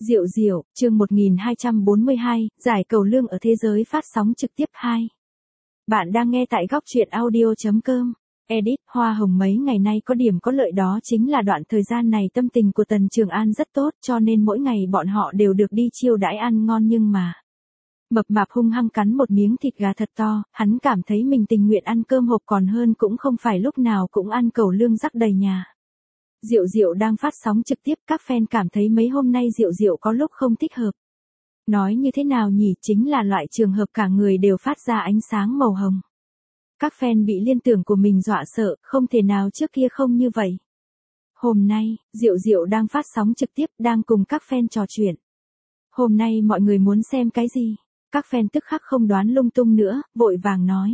Diệu Diệu, chương 1242, giải cầu lương ở thế giới phát sóng trực tiếp 2. Bạn đang nghe tại góc truyện audio.com. Edit, hoa hồng mấy ngày nay có điểm có lợi đó chính là đoạn thời gian này tâm tình của Tần Trường An rất tốt cho nên mỗi ngày bọn họ đều được đi chiêu đãi ăn ngon nhưng mà. Mập mạp hung hăng cắn một miếng thịt gà thật to, hắn cảm thấy mình tình nguyện ăn cơm hộp còn hơn cũng không phải lúc nào cũng ăn cầu lương rắc đầy nhà. Diệu Diệu đang phát sóng trực tiếp, các fan cảm thấy mấy hôm nay Diệu Diệu có lúc không thích hợp. Nói như thế nào nhỉ, chính là loại trường hợp cả người đều phát ra ánh sáng màu hồng. Các fan bị liên tưởng của mình dọa sợ, không thể nào trước kia không như vậy. Hôm nay, Diệu Diệu đang phát sóng trực tiếp, đang cùng các fan trò chuyện. Hôm nay mọi người muốn xem cái gì? Các fan tức khắc không đoán lung tung nữa, vội vàng nói.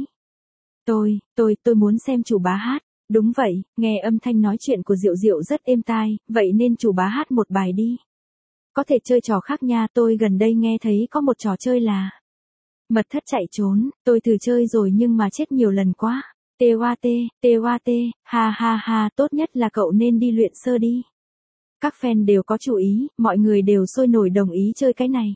Tôi muốn xem chủ bá hát. Đúng vậy, nghe âm thanh nói chuyện của Diệu Diệu rất êm tai, vậy nên chủ bá hát một bài đi. Có thể chơi trò khác nha, tôi gần đây nghe thấy có một trò chơi là mật thất chạy trốn, tôi thử chơi rồi nhưng mà chết nhiều lần quá. TOT, ha ha ha, tốt nhất là cậu nên đi luyện sơ đi. Các fan đều có chú ý, mọi người đều sôi nổi đồng ý chơi cái này.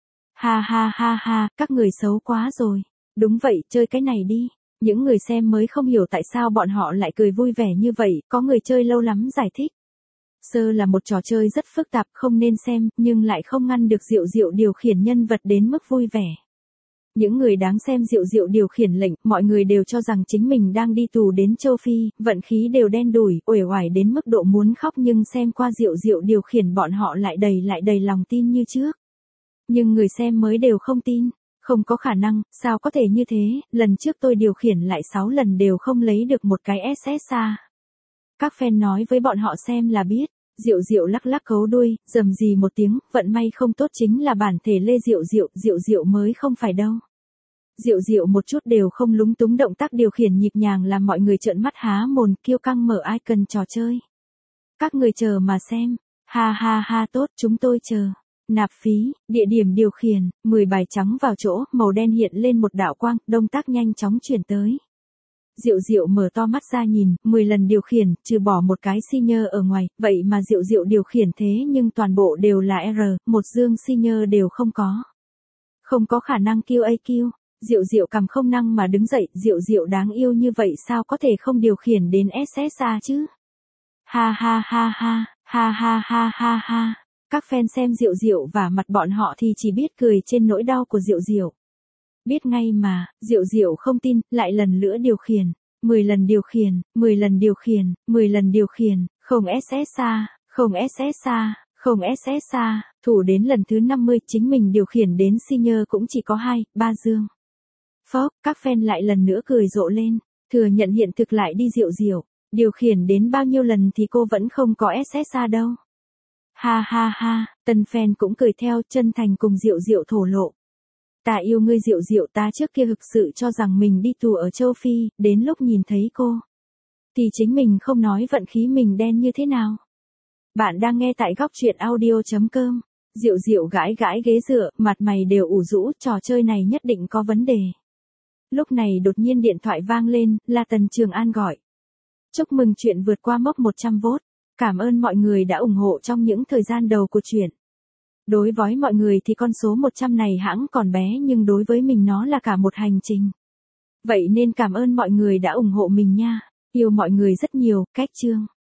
Ha ha ha ha, các người xấu quá rồi. Đúng vậy, chơi cái này đi. Những người xem mới không hiểu tại sao bọn họ lại cười vui vẻ như vậy, có người chơi lâu lắm giải thích. Sơ là một trò chơi rất phức tạp không nên xem, nhưng lại không ngăn được Diệu Diệu điều khiển nhân vật đến mức vui vẻ. Những người đáng xem Diệu Diệu điều khiển lệnh, mọi người đều cho rằng chính mình đang đi tù đến châu Phi, vận khí đều đen đủi, uể oải đến mức độ muốn khóc nhưng xem qua Diệu Diệu điều khiển bọn họ lại đầy lòng tin như trước. Nhưng người xem mới đều không tin. Không có khả năng, sao có thể như thế, lần trước tôi điều khiển lại 6 lần đều không lấy được một cái SSA. Các fan nói với bọn họ xem là biết, Diệu Diệu lắc lắc cấu đuôi, rầm rì một tiếng, vận may không tốt chính là bản thể Lê Diệu Diệu mới không phải đâu. Diệu Diệu một chút đều không lúng túng, động tác điều khiển nhịp nhàng làm mọi người trợn mắt há mồm, kiêu căng mở icon trò chơi. Các người chờ mà xem, ha ha ha, tốt, chúng tôi chờ. Nạp phí, địa điểm điều khiển, 10 bài trắng vào chỗ, màu đen hiện lên một đạo quang, động tác nhanh chóng chuyển tới. Diệu Diệu mở to mắt ra nhìn, 10 lần điều khiển, trừ bỏ một cái senior ở ngoài, vậy mà Diệu Diệu điều khiển thế nhưng toàn bộ đều là R, một dương senior đều không có. Không có khả năng QAQ, Diệu Diệu cầm không năng mà đứng dậy, Diệu Diệu đáng yêu như vậy sao có thể không điều khiển đến SSA chứ? Ha ha ha ha, ha ha ha ha ha. Các fan xem Diệu Diệu và mặt bọn họ thì chỉ biết cười trên nỗi đau của Diệu Diệu. Biết ngay mà, Diệu Diệu không tin, lại lần nữa điều khiển, 10 lần điều khiển, 10 lần điều khiển, 10 lần điều khiển, không SSA, không SSA, không SSA, thủ đến lần thứ 50 chính mình điều khiển đến senior cũng chỉ có 2, 3 dương. Phốc, các fan lại lần nữa cười rộ lên, thừa nhận hiện thực lại đi Diệu Diệu, điều khiển đến bao nhiêu lần thì cô vẫn không có SSA đâu. Ha ha ha, tân fan cũng cười theo, chân thành cùng Diệu Diệu thổ lộ. Ta yêu ngươi Diệu Diệu, ta trước kia thực sự cho rằng mình đi tù ở châu Phi, đến lúc nhìn thấy cô thì chính mình không nói vận khí mình đen như thế nào. Bạn đang nghe tại góc truyện audio.com. Diệu Diệu gãi gãi ghế dựa, mặt mày đều ủ rũ, trò chơi này nhất định có vấn đề. Lúc này đột nhiên điện thoại vang lên, là Tần Trường An gọi. Chúc mừng chuyện vượt qua mốc 100V. Cảm ơn mọi người đã ủng hộ trong những thời gian đầu của chuyện. Đối với mọi người thì con số 100 này hãng còn bé nhưng đối với mình nó là cả một hành trình. Vậy nên cảm ơn mọi người đã ủng hộ mình nha. Yêu mọi người rất nhiều, Cách Chương.